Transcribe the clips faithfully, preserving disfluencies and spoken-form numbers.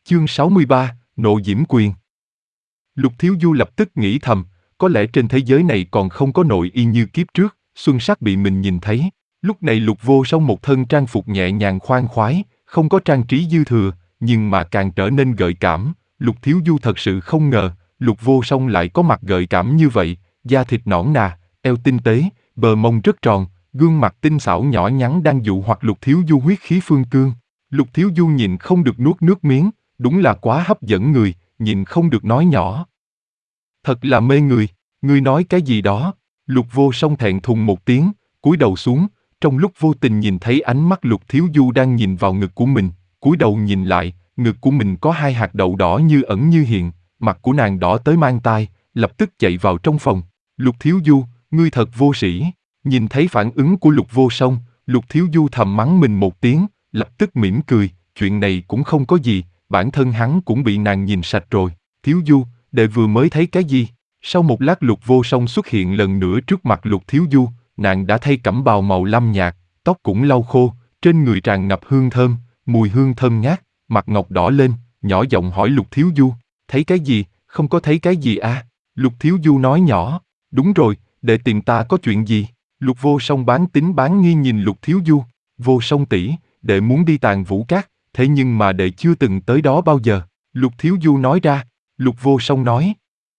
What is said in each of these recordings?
Chương sáu mươi ba, Nộ Diễm Quyền. Lục Thiếu Du lập tức nghĩ thầm, có lẽ trên thế giới này còn không có nội y như kiếp trước, xuân sắc bị mình nhìn thấy. Lúc này Lục Vô Song một thân trang phục nhẹ nhàng khoan khoái, không có trang trí dư thừa, nhưng mà càng trở nên gợi cảm. Lục Thiếu Du thật sự không ngờ, Lục Vô Song lại có mặt gợi cảm như vậy, da thịt nõn nà, eo tinh tế, bờ mông rất tròn, gương mặt tinh xảo nhỏ nhắn đang dụ hoặc Lục Thiếu Du huyết khí phương cương. Lục Thiếu Du nhìn không được nuốt nước miếng, đúng là quá hấp dẫn người, nhìn không được nói nhỏ. Thật là mê người, ngươi nói cái gì đó? Lục Vô Song thẹn thùng một tiếng, cúi đầu xuống, trong lúc vô tình nhìn thấy ánh mắt Lục Thiếu Du đang nhìn vào ngực của mình, cúi đầu nhìn lại, ngực của mình có hai hạt đậu đỏ như ẩn như hiện, mặt của nàng đỏ tới mang tai, lập tức chạy vào trong phòng. Lục Thiếu Du, ngươi thật vô sĩ. Nhìn thấy phản ứng của Lục Vô Song, Lục Thiếu Du thầm mắng mình một tiếng, lập tức mỉm cười, chuyện này cũng không có gì, bản thân hắn cũng bị nàng nhìn sạch rồi. Thiếu Du, đệ vừa mới thấy cái gì? Sau một lát Lục Vô Song xuất hiện lần nữa trước mặt Lục Thiếu Du, nàng đã thay cẩm bào màu lam nhạt, tóc cũng lau khô, trên người tràn ngập hương thơm, mùi hương thơm ngát, mặt ngọc đỏ lên, nhỏ giọng hỏi Lục Thiếu Du, thấy cái gì? Không có thấy cái gì à? Lục Thiếu Du nói nhỏ, đúng rồi, đệ tìm ta có chuyện gì? Lục Vô Song bán tín bán nghi nhìn Lục Thiếu Du, Vô Song tỷ, đệ muốn đi Tàng Vũ Các, thế nhưng mà đệ chưa từng tới đó bao giờ. Lục Thiếu Du nói ra. Lục Vô Song nói,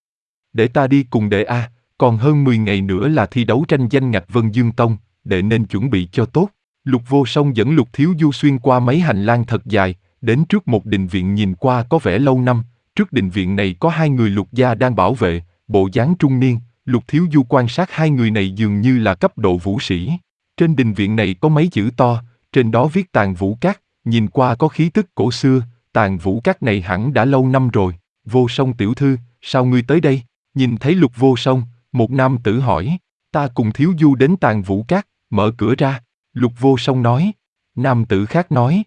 để ta đi cùng đệ a, còn hơn mười ngày nữa là thi đấu tranh danh ngạch Vân Dương Tông, đệ nên chuẩn bị cho tốt. Lục Vô Song dẫn Lục Thiếu Du xuyên qua mấy hành lang thật dài, đến trước một đình viện nhìn qua có vẻ lâu năm. Trước đình viện này có hai người Lục gia đang bảo vệ, bộ dáng trung niên. Lục Thiếu Du quan sát hai người này dường như là cấp độ vũ sĩ. Trên đình viện này có mấy chữ to, trên đó viết Tàng Vũ Các, nhìn qua có khí tức cổ xưa. Tàng Vũ Các này hẳn đã lâu năm rồi. Vô Song tiểu thư, sao ngươi tới đây? Nhìn thấy Lục Vô Song, một nam tử hỏi, ta cùng Thiếu Du đến Tàng Vũ Các, mở cửa ra. Lục Vô Song nói. Nam tử khác nói,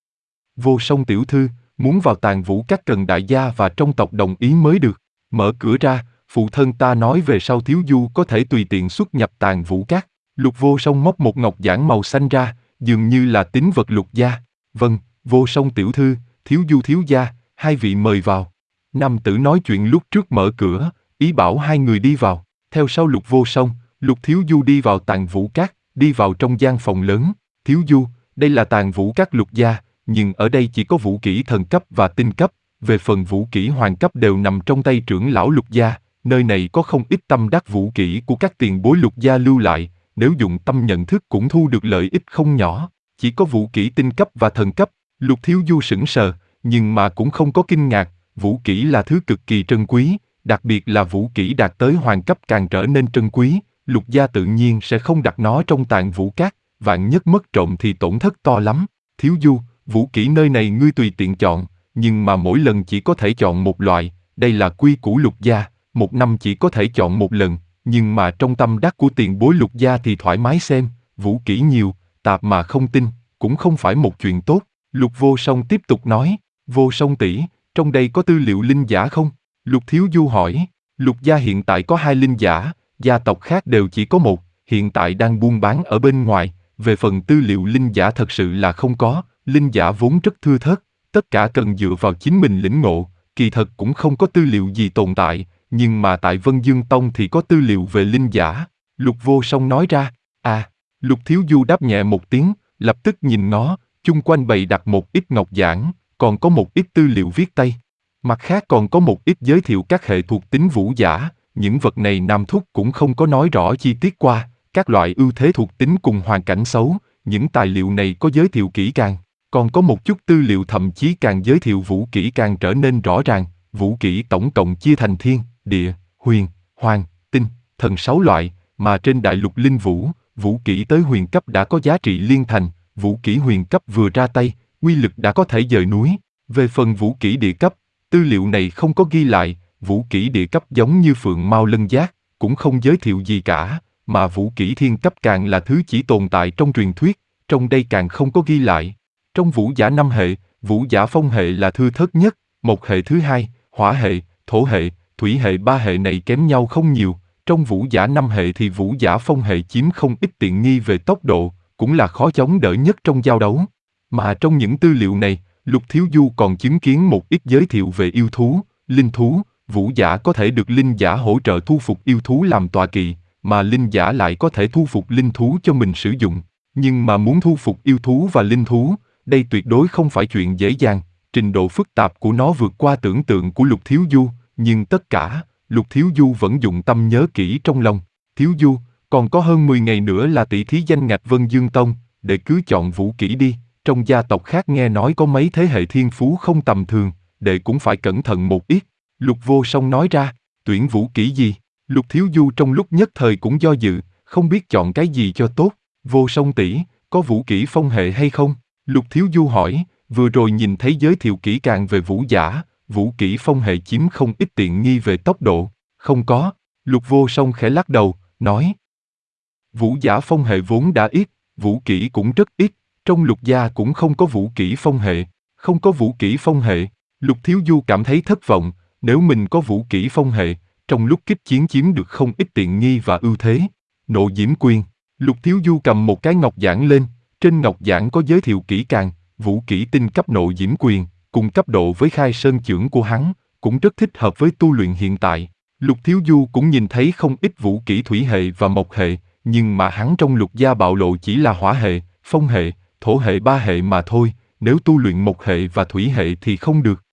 Vô Song tiểu thư, muốn vào Tàng Vũ Các cần đại gia và trong tộc đồng ý mới được. Mở cửa ra, phụ thân ta nói về sau Thiếu Du có thể tùy tiện xuất nhập Tàng Vũ Các. Lục Vô Song móc một ngọc giản màu xanh ra, dường như là tín vật Lục gia. Vâng, Vô Song tiểu thư, Thiếu Du thiếu gia, hai vị mời vào. Nam tử nói chuyện lúc trước mở cửa, ý bảo hai người đi vào. Theo sau Lục Vô Song, Lục Thiếu Du đi vào Tàng Vũ Các, đi vào trong gian phòng lớn. Thiếu Du, đây là Tàng Vũ Các Lục gia, nhưng ở đây chỉ có vũ kỹ thần cấp và tinh cấp. Về phần vũ kỹ hoàng cấp đều nằm trong tay trưởng lão Lục gia. Nơi này có không ít tâm đắc vũ kỹ của các tiền bối Lục gia lưu lại, nếu dùng tâm nhận thức cũng thu được lợi ích không nhỏ. Chỉ có vũ kỹ tinh cấp và thần cấp. Lục Thiếu Du sững sờ, nhưng mà cũng không có kinh ngạc. Vũ kỹ là thứ cực kỳ trân quý, đặc biệt là vũ kỹ đạt tới hoàng cấp càng trở nên trân quý. Lục gia tự nhiên sẽ không đặt nó trong Tàng Vũ Các, vạn nhất mất trộm thì tổn thất to lắm. Thiếu Du, vũ kỹ nơi này ngươi tùy tiện chọn, nhưng mà mỗi lần chỉ có thể chọn một loại. Đây là quy củ Lục gia, một năm chỉ có thể chọn một lần, nhưng mà trong tâm đắc của tiền bối Lục gia thì thoải mái xem. Vũ kỹ nhiều, tạp mà không tin, cũng không phải một chuyện tốt. Lục Vô Song tiếp tục nói, Vô Song tỷ, trong đây có tư liệu linh giả không? Lục Thiếu Du hỏi. Lục gia hiện tại có hai linh giả, gia tộc khác đều chỉ có một, hiện tại đang buôn bán ở bên ngoài. Về phần tư liệu linh giả thật sự là không có, linh giả vốn rất thưa thớt, tất cả cần dựa vào chính mình lĩnh ngộ, kỳ thật cũng không có tư liệu gì tồn tại, nhưng mà tại Vân Dương Tông thì có tư liệu về linh giả. Lục Vô Song nói ra. À, Lục Thiếu Du đáp nhẹ một tiếng, lập tức nhìn ngó, chung quanh bày đặt một ít ngọc giản, còn có một ít tư liệu viết tay. Mặt khác còn có một ít giới thiệu các hệ thuộc tính vũ giả, những vật này Nam Thúc cũng không có nói rõ chi tiết qua, các loại ưu thế thuộc tính cùng hoàn cảnh xấu, những tài liệu này có giới thiệu kỹ càng, còn có một chút tư liệu thậm chí càng giới thiệu vũ kỹ càng trở nên rõ ràng. Vũ kỹ tổng cộng chia thành thiên, địa, huyền, hoàng, tinh, thần sáu loại, mà trên đại lục linh vũ, vũ kỹ tới huyền cấp đã có giá trị liên thành, vũ kỹ huyền cấp vừa ra tay, uy lực đã có thể dời núi. Về phần vũ kỹ địa cấp, tư liệu này không có ghi lại, vũ kỹ địa cấp giống như phượng mao lân giác, cũng không giới thiệu gì cả, mà vũ kỹ thiên cấp càng là thứ chỉ tồn tại trong truyền thuyết, trong đây càng không có ghi lại. Trong vũ giả năm hệ, vũ giả phong hệ là thưa thớt nhất, một hệ thứ hai, hỏa hệ, thổ hệ, thủy hệ ba hệ này kém nhau không nhiều. Trong vũ giả năm hệ thì vũ giả phong hệ chiếm không ít tiện nghi về tốc độ, cũng là khó chống đỡ nhất trong giao đấu. Mà trong những tư liệu này, Lục Thiếu Du còn chứng kiến một ít giới thiệu về yêu thú, linh thú. Vũ giả có thể được linh giả hỗ trợ thu phục yêu thú làm tọa kỵ, mà linh giả lại có thể thu phục linh thú cho mình sử dụng. Nhưng mà muốn thu phục yêu thú và linh thú, đây tuyệt đối không phải chuyện dễ dàng, trình độ phức tạp của nó vượt qua tưởng tượng của Lục Thiếu Du, nhưng tất cả, Lục Thiếu Du vẫn dụng tâm nhớ kỹ trong lòng. Thiếu Du, còn có hơn mười ngày nữa là tỷ thí danh ngạch Vân Dương Tông, để cứ chọn vũ kỹ đi, trong gia tộc khác nghe nói có mấy thế hệ thiên phú không tầm thường, đệ cũng phải cẩn thận một ít. Lục Vô Song nói ra, tuyển vũ kỹ gì? Lục Thiếu Du trong lúc nhất thời cũng do dự, không biết chọn cái gì cho tốt. Vô Song tỷ, có vũ kỹ phong hệ hay không? Lục Thiếu Du hỏi, vừa rồi nhìn thấy giới thiệu kỹ càng về vũ giả, vũ kỹ phong hệ chiếm không ít tiện nghi về tốc độ. Không có. Lục Vô Song khẽ lắc đầu, nói. Vũ giả phong hệ vốn đã ít, vũ kỹ cũng rất ít, trong Lục gia cũng không có vũ kỹ phong hệ. Không có vũ kỹ phong hệ, Lục Thiếu Du cảm thấy thất vọng, nếu mình có vũ kỹ phong hệ, trong lúc kích chiến chiếm được không ít tiện nghi và ưu thế. Nộ Diễm Quyền. Lục Thiếu Du cầm một cái ngọc giản lên, trên ngọc giản có giới thiệu kỹ càng, vũ kỹ tinh cấp Nộ Diễm Quyền, cùng cấp độ với Khai Sơn chưởng của hắn, cũng rất thích hợp với tu luyện hiện tại. Lục Thiếu Du cũng nhìn thấy không ít vũ kỹ thủy hệ và mộc hệ, nhưng mà hắn trong Lục gia bạo lộ chỉ là hỏa hệ, phong hệ, thổ hệ ba hệ mà thôi, nếu tu luyện mộc hệ và thủy hệ thì không được.